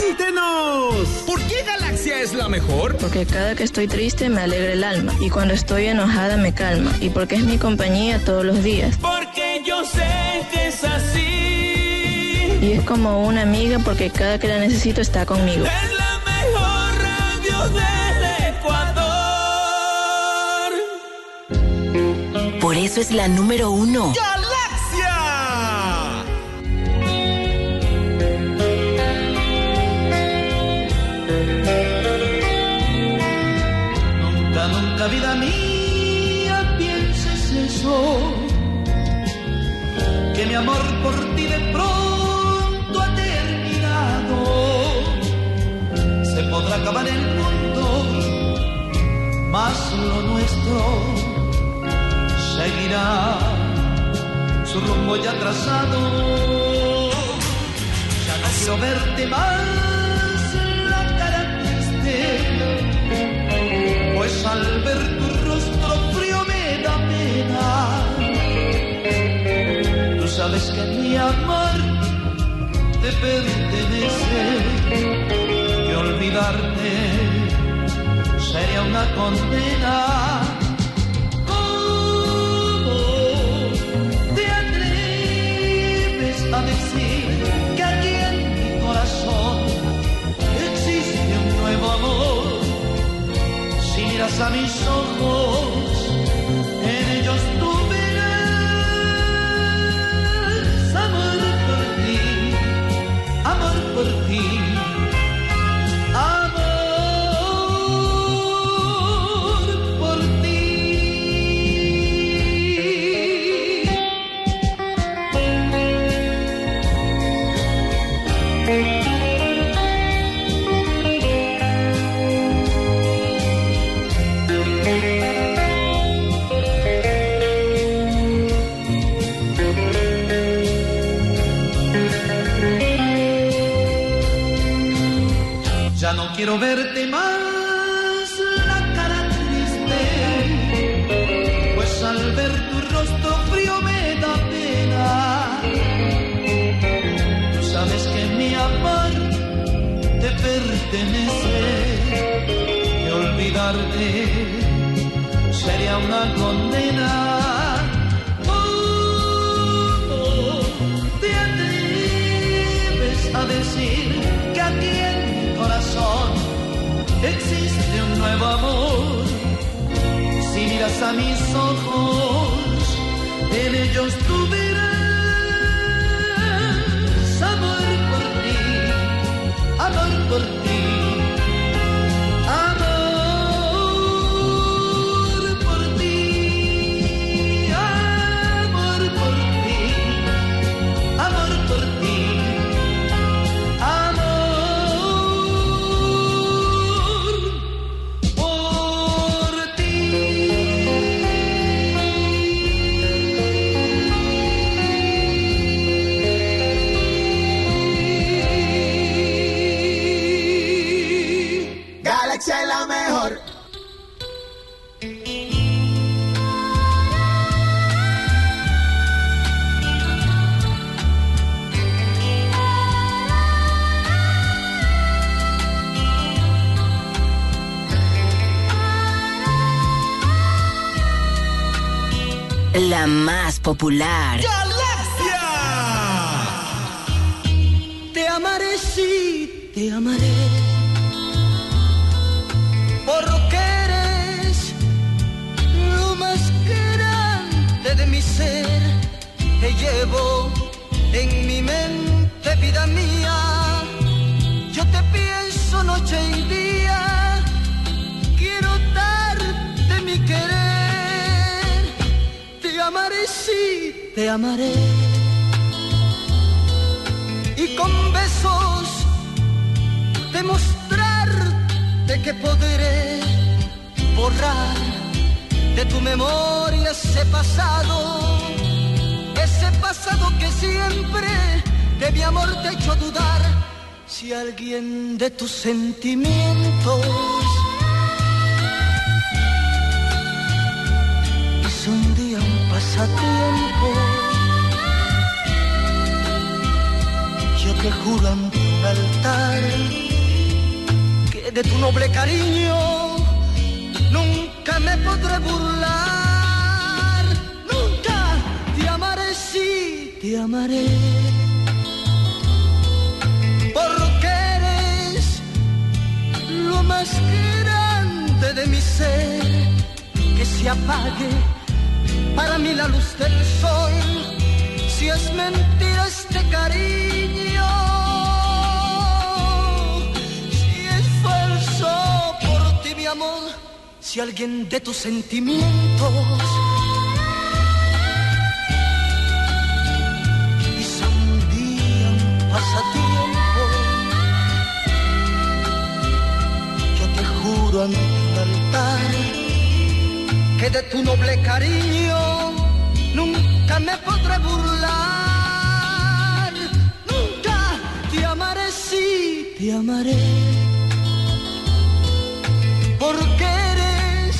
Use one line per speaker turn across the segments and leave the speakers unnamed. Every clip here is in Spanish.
¡Visítenos!
¿Por qué Galaxia es la mejor?
Porque cada que estoy triste me alegra el alma. Y cuando estoy enojada me calma. Y porque es mi compañía todos los días.
Porque yo sé que es así.
Y es como una amiga porque cada que la necesito está conmigo.
Es la mejor radio del Ecuador.
Por eso es la número 1.
Nunca, vida mía, pienses eso, que mi amor por ti de pronto ha terminado. Se podrá acabar el mundo, mas lo nuestro seguirá su rumbo ya trazado. Ya no quiero verte más la cara triste, pues al ver tu rostro frío me da pena. Tú sabes que mi amor te pertenece, que olvidarte sería una condena. ¿Cómo te atreves a decir que aquí en mi corazón existe un nuevo amor? Si miras a mis ojos, en ellos tú verás amor por ti, amor por ti, amor por ti. Ya no quiero verte más la cara triste, pues al ver tu rostro frío me da pena. Tú sabes que mi amor te pertenece, que olvidarte sería una condena. ¿Cómo te atreves a decir que aquí en corazón existe un nuevo amor? Si miras a mis ojos, en ellos tú verás amor por ti, amor por ti, amor por ti, amor por ti, amor por ti.
La más popular.
¡Galaxia! Te amaré, sí, te amaré, porque eres lo más grande de mi ser. Te llevo en mi mente, vida mía. Yo te pienso noche y día. Quiero darte mi querer. Te amaré, sí, te amaré. Y con besos demostrarte que podré borrar de tu memoria ese pasado que siempre de mi amor te ha hecho dudar. Si alguien de tus sentimientos hizo un día un pasatiempo, yo te juro ante un altar de tu noble cariño nunca me podré burlar. Nunca te amaré, sí te amaré, porque eres lo más grande de mi ser. Que se apague para mí la luz del sol, si es mentira este cariño, si es falso por ti mi amor, si alguien de tus sentimientos hizo un día un pasatiempo, yo te juro ante el altar que de tu noble cariño nunca me podré burlar. Nunca te amaré, sí te amaré, porque eres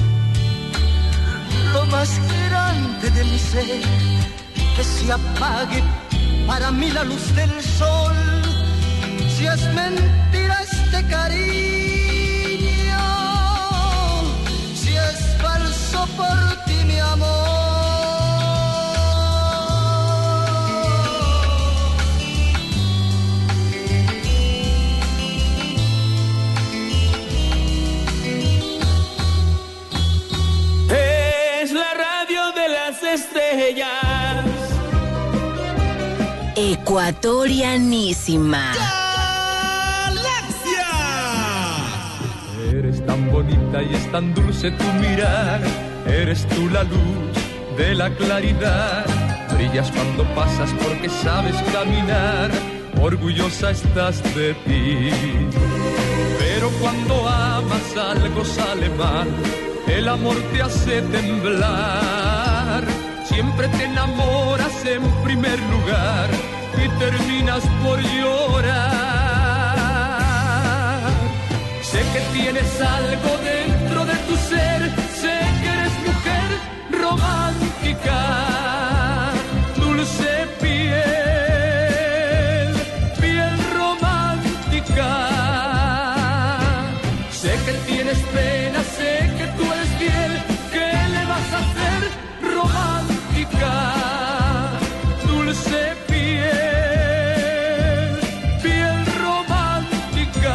lo más grande de mi ser. Que se apague para mí la luz del sol, si es mentira este cariño, falso por ti mi amor.
Es la radio de las estrellas,
Ecuatorianísima.
Eres tan bonita y es tan dulce tu mirar, eres tú la luz de la claridad, brillas cuando pasas porque sabes caminar, orgullosa estás de ti. Pero cuando amas algo sale mal, el amor te hace temblar, siempre te enamoras en primer lugar y terminas por llorar. Sé que tienes algo dentro de tu ser, sé que eres mujer romántica, dulce piel, piel romántica. Sé que tienes pena, sé que tú eres fiel, ¿qué le vas a hacer? Romántica, dulce piel, piel romántica.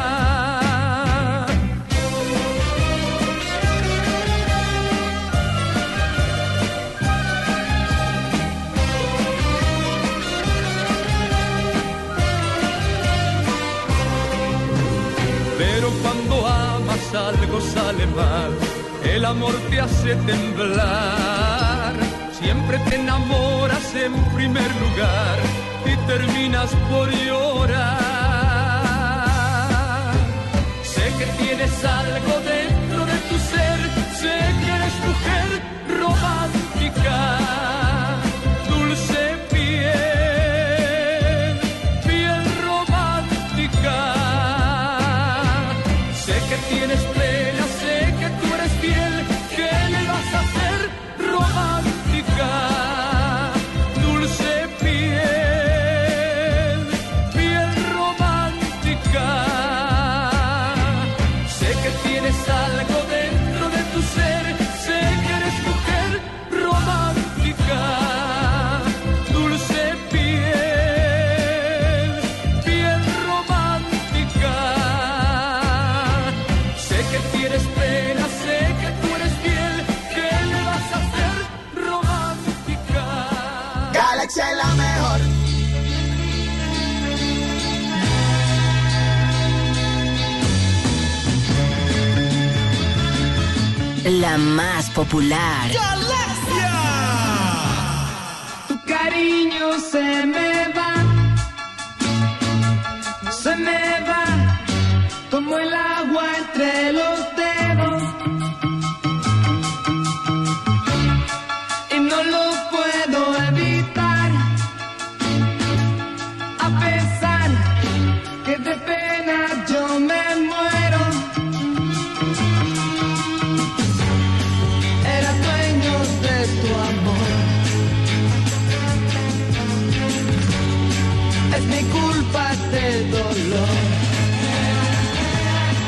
Algo sale mal, el amor te hace temblar, siempre te enamoras en primer lugar y terminas por llorar. Sé que tienes algo dentro de tu ser, sé que eres mujer romántica, dulce piel, piel romántica. Sé que tienes pena, sé que tú eres fiel, ¿qué le vas a hacer? Romántica, dulce piel, piel romántica. Sé que tienes algo dentro de tu ser, sé que eres mujer romántica, dulce piel, piel romántica. Sé que tienes pena, sé que tú eres fiel, ¿qué le vas a hacer? Romántica.
Galaxia es la mejor.
La más popular.
¡Galaxia!
Tu cariño se me va como el agua entre los dedos y no lo puedo evitar, a pesar que de pena yo me muero. Era dueño de tu amor, es mi culpa este dolor.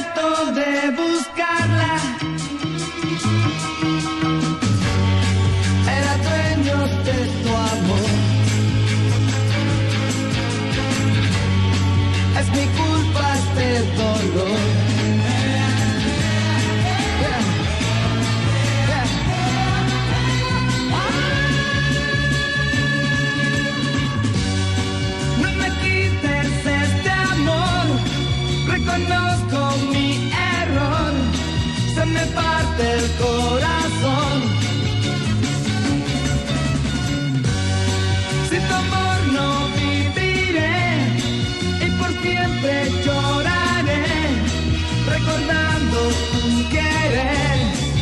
trato de buscarla. Era dueño de tu amor. Es mi culpa este dolor. No me quites este amor. Reconozco mi error. Se me parte el corazón. Sin tu amor no viviré y por siempre lloraré, recordando un querer.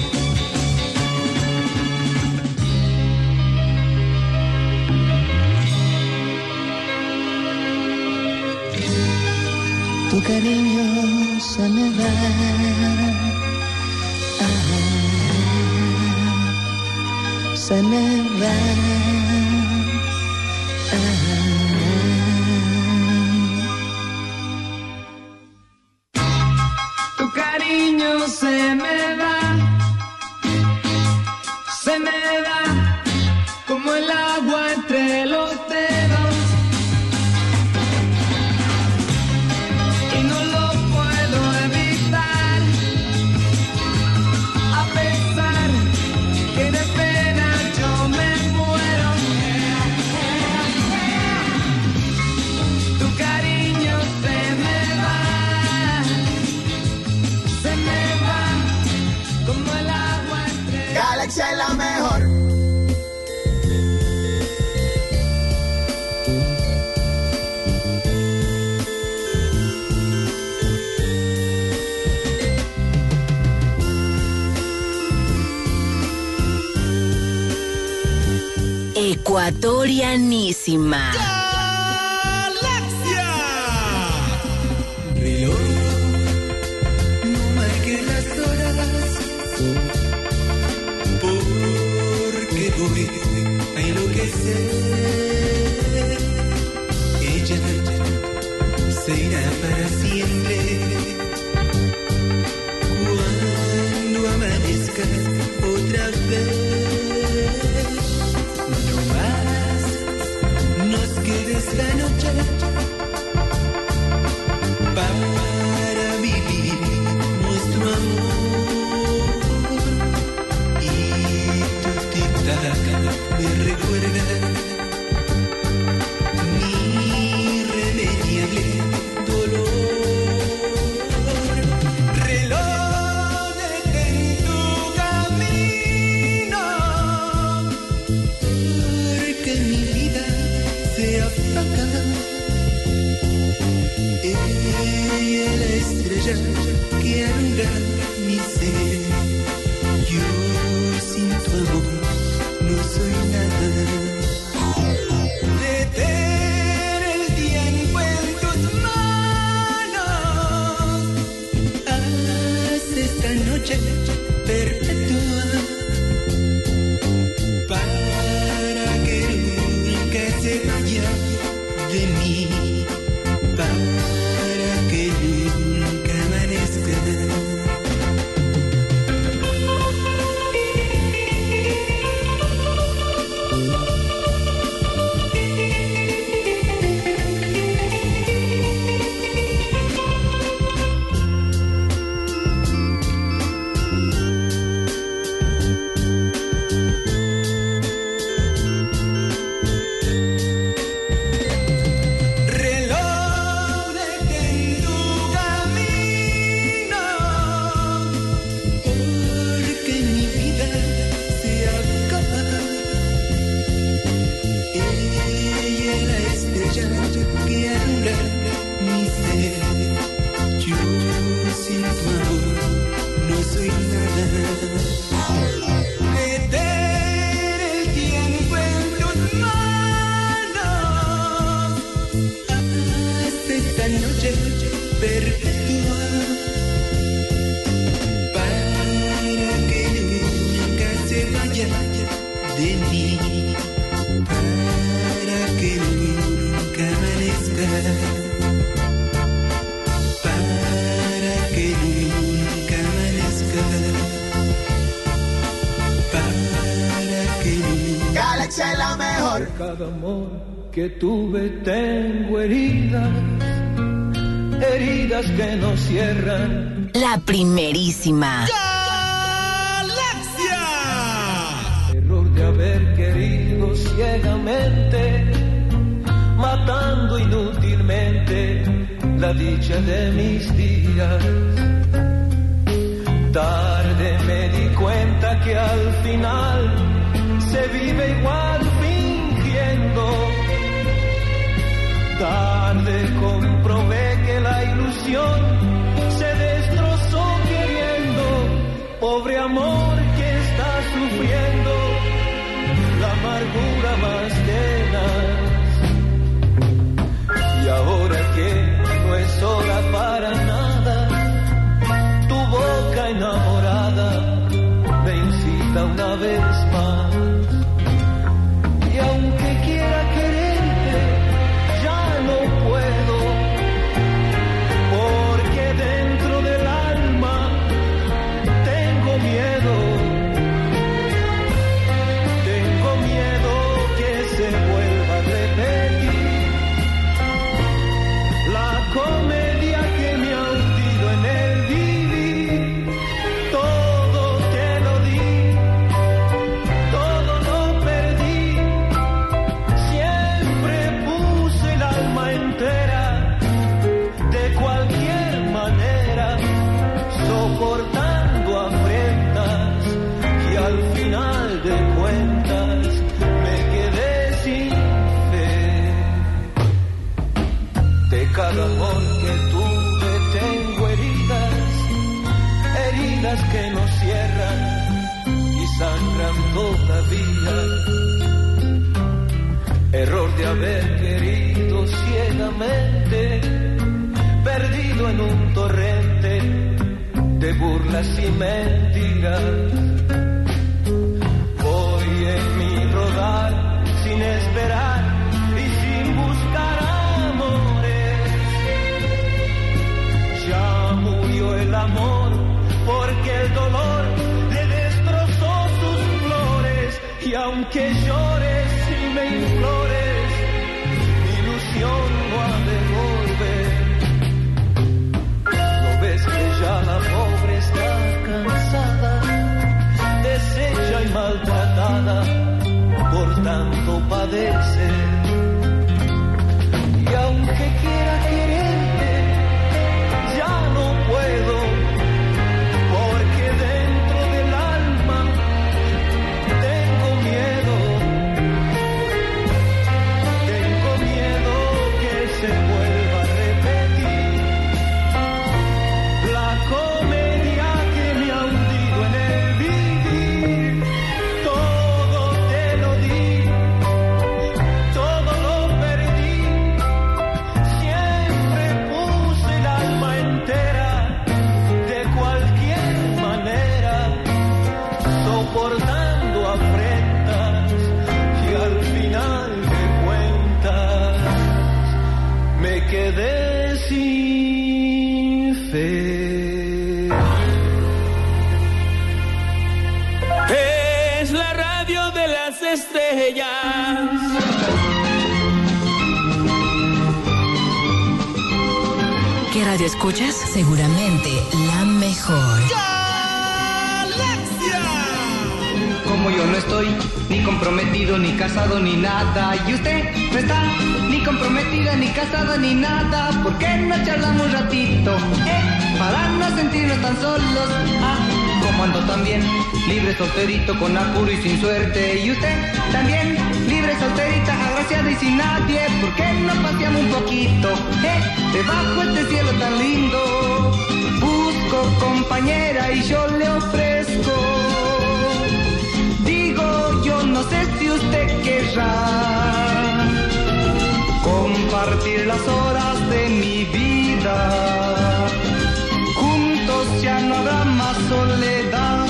Tu cariño se me va. Se me va. Tu cariño se me va. Se me va como el agua entre los dedos. Y no lo puedo evitar, a pesar que de pena yo me muero. Tu cariño se me va como el agua entre...
Galaxia es la mejor.
Ecuatorianísima.
¡Galaxia!
Reloj, no marques las horas, porque voy a enloquecer. Ella se irá para siempre cuando amanezca otra vez. No más nos queda esta noche para vivir nuestro amor. Y tu tic-tac me recuerda mi irremediable dolor. Reloj, detén tu camino, porque mi vida se apaga. Ella es la estrella que alumbra mi ser. Yo sin tu amor no soy nada. Detén el tiempo en tus manos. Haz esta noche perpetua para que nunca se vaya de mí. Para que nunca amanezca. cada amor que tuve tengo heridas, heridas que no cierran.
La primerísima.
¡Galaxia!
Error de haber querido ciegamente, matando inútilmente la dicha de mis días. Tarde me di cuenta que al final se vive igual fingiendo. Tarde comprobé que la ilusión se destrozó queriendo. Pobre amor que está sufriendo la amargura más tenaz. Y ahora que no es hora para nada, tu boca enamorada me incita una vez más. Y aunque quiera quererte, ya no puedo, porque dentro del alma tengo miedo que se vuelva a repetir la comedia que me ha hundido en el vivir. Todo te lo di, todo lo perdí, siempre puse el alma entera, de cualquier manera, soportando afrentas, y al final de cuentas me quedé sin fe. De cada amor que tuve tengo heridas, heridas que no cierran y sangran todavía. Error de haber querido ciegamente, perdido en un torrente de burlas y mentiras. Voy en mi rodar sin esperar y sin buscar amores. Ya murió el amor porque el dolor le destrozó sus flores. Y aunque llores y me implores, mi ilusión no ha de volver. ¿No ves que ya la pobre está cansada, deshecha y maltratada por tanto padecer? Y aunque quiera quererte, ya no puedo, porque dentro del alma tengo miedo que se vuelva a repetir la comedia que me ha hundido en el vivir. Todo te lo di, todo lo perdí, siempre puse el alma entera, de cualquier manera, soportando afrentas, y al final de cuentas me quedé sin fe.
Es la radio de las estrellas.
¿Qué radio escuchas? Seguramente la mejor.
¡Galaxia!
Como yo no estoy ni comprometido, ni casado, ni nada, y usted no está ni comprometida, ni casada, ni nada, ¿por qué no charlamos un ratito? Para no sentirnos tan solos. Como ando también, libre, solterito, con apuro y sin suerte, y usted también, libre, solterita, agraciada y sin nadie, ¿por qué no paseamos un poquito? Debajo este cielo tan lindo, busco compañera y yo le ofrezco. Digo, yo no sé si usted querrá compartir las horas de mi vida. Juntos ya no habrá más soledad.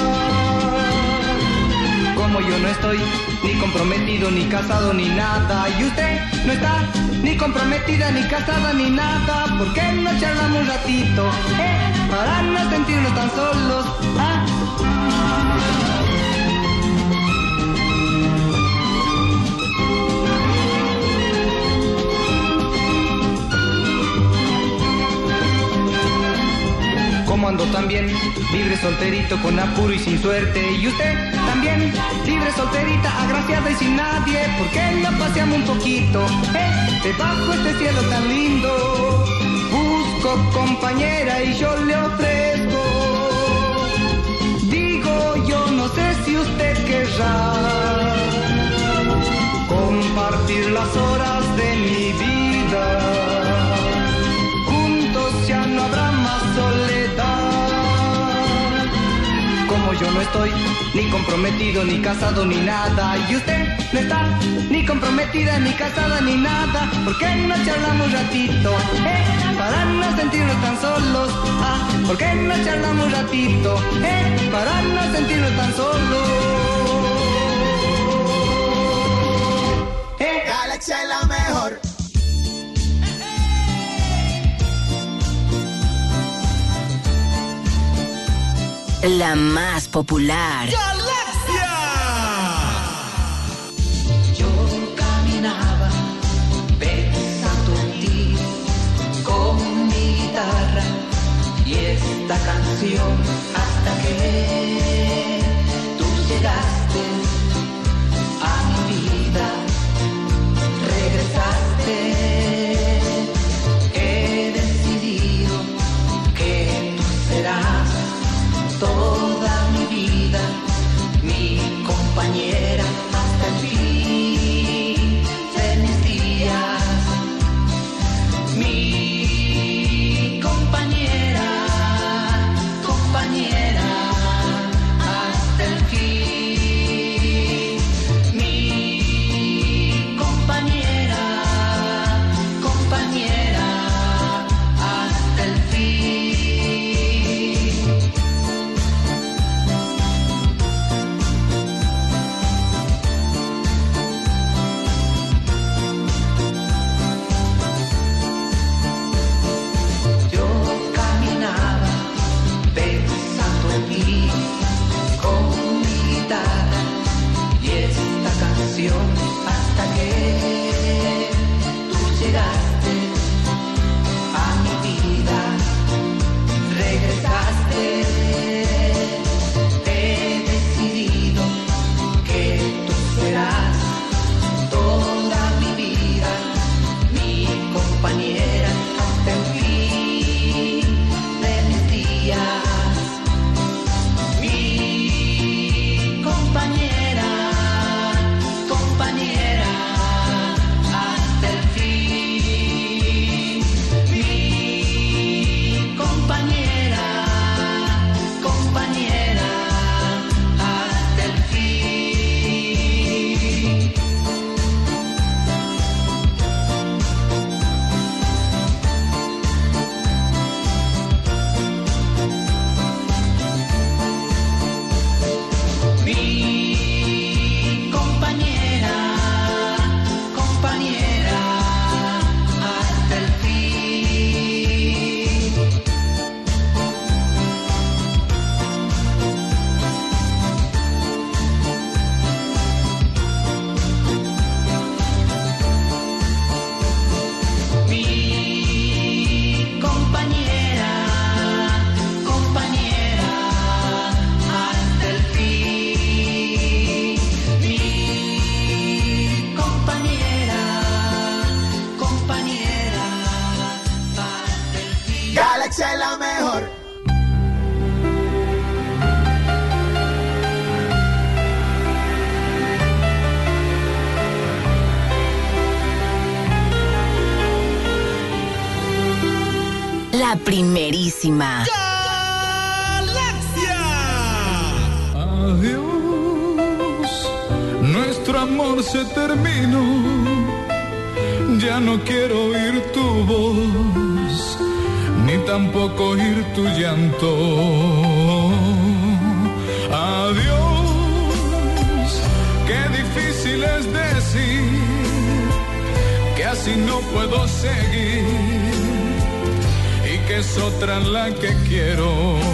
Como yo no estoy ni comprometido, ni casado, ni nada, y usted no está ni comprometida, ni casada, ni nada, ¿por qué no charlamos un ratito? Para no sentirnos tan solos. también, libre solterito con apuro y sin suerte. Y usted también, libre solterita, agraciada y sin nadie. ¿Por qué no paseamos un poquito debajo este cielo tan lindo? Busco compañera y yo le ofrezco. Digo, yo no sé si usted querrá compartir las horas de mi vida. Juntos ya no habrá más soledad. Como yo no estoy ni comprometido, ni casado, ni nada, y usted no está ni comprometida, ni casada, ni nada, ¿por qué no charlamos un ratito? Para no sentirnos tan solos. ¿Por qué no charlamos un ratito? Para no sentirnos tan solos.
Galaxia es la mejor.
La más popular.
¡Galaxia!
Yo caminaba pensando en ti con mi guitarra y esta canción hasta que tú llegaste a mi vida, regresaste. He decidido que tú serás toda mi vida, mi compañera hasta el fin de mis días, mi compañera, compañera hasta el fin, mi compañera, compañera hasta el fin. Hasta que tú llegaste a mi vida, regresaste. He decidido que tú serás toda mi vida, mi compañera hasta el fin de mis días, mi compañera, compañera hasta el fin, mi compañera, compañera hasta el fin. Mi compañera, compañera hasta el fin. Mi compañera, compañera hasta el fin. Mi compañera, compañera hasta el fin.
Galaxia es la mejor.
La primerísima.
¡Galaxia!
Adiós, nuestro amor se terminó. Ya no quiero oír tu voz, ni tampoco oír tu llanto. Adiós, qué difícil es decir que así no puedo seguir y que es otra la que quiero.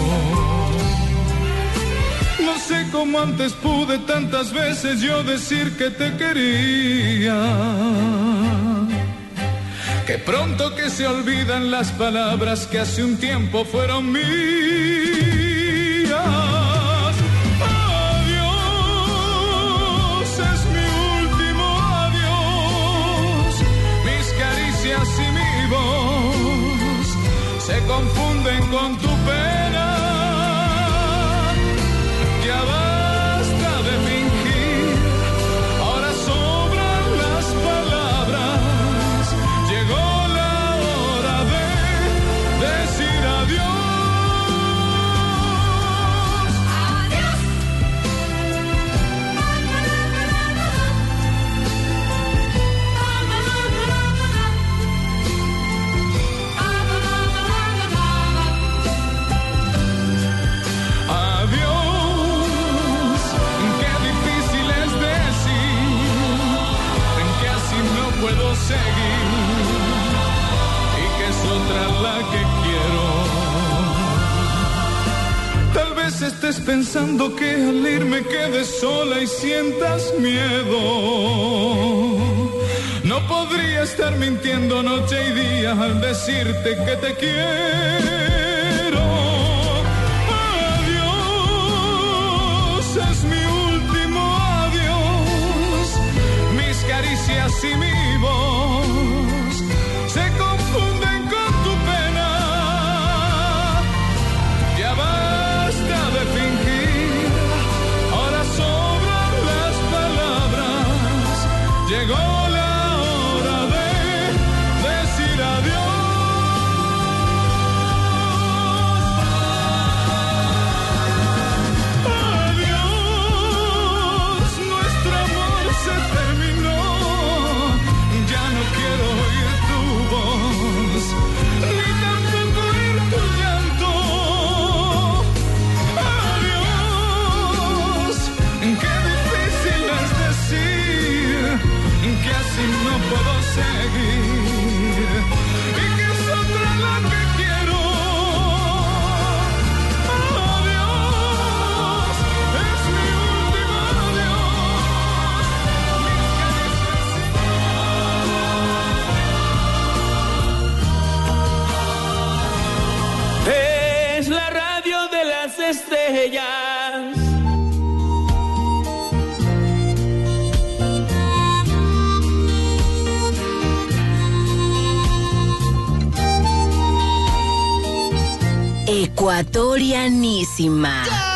No sé cómo antes pude tantas veces yo decir que te quería, Que pronto que se olvidan las palabras que hace un tiempo fueron mías. Adiós, es mi último adiós. Mis caricias y mi voz se confunden con tu pena. Ya basta de fingir, ahora sobran las palabras. Llegó la hora de decir adiós. Adiós, qué difícil es decir que así no puedo seguir y que es otra la que quiero. Tal vez estés pensando que al irme quedes sola y sientas miedo. No podría estar mintiendo noche y día al decirte que te quiero. Adiós, es mi último adiós. Mis caricias y mi voz se confunden con tu pena. Ya basta de fingir, ahora sobran las palabras. Llegó la hora de decir adiós. Adiós, nuestro amor se terminó. Ya no quiero oír tu voz, ni tampoco oír tu llanto. Adiós, qué difícil es decir que así no puedo seguir y que es otra la que quiero. Adiós, es mi último adiós.
Es la radio de las estrellas.
Ecuatorianísima.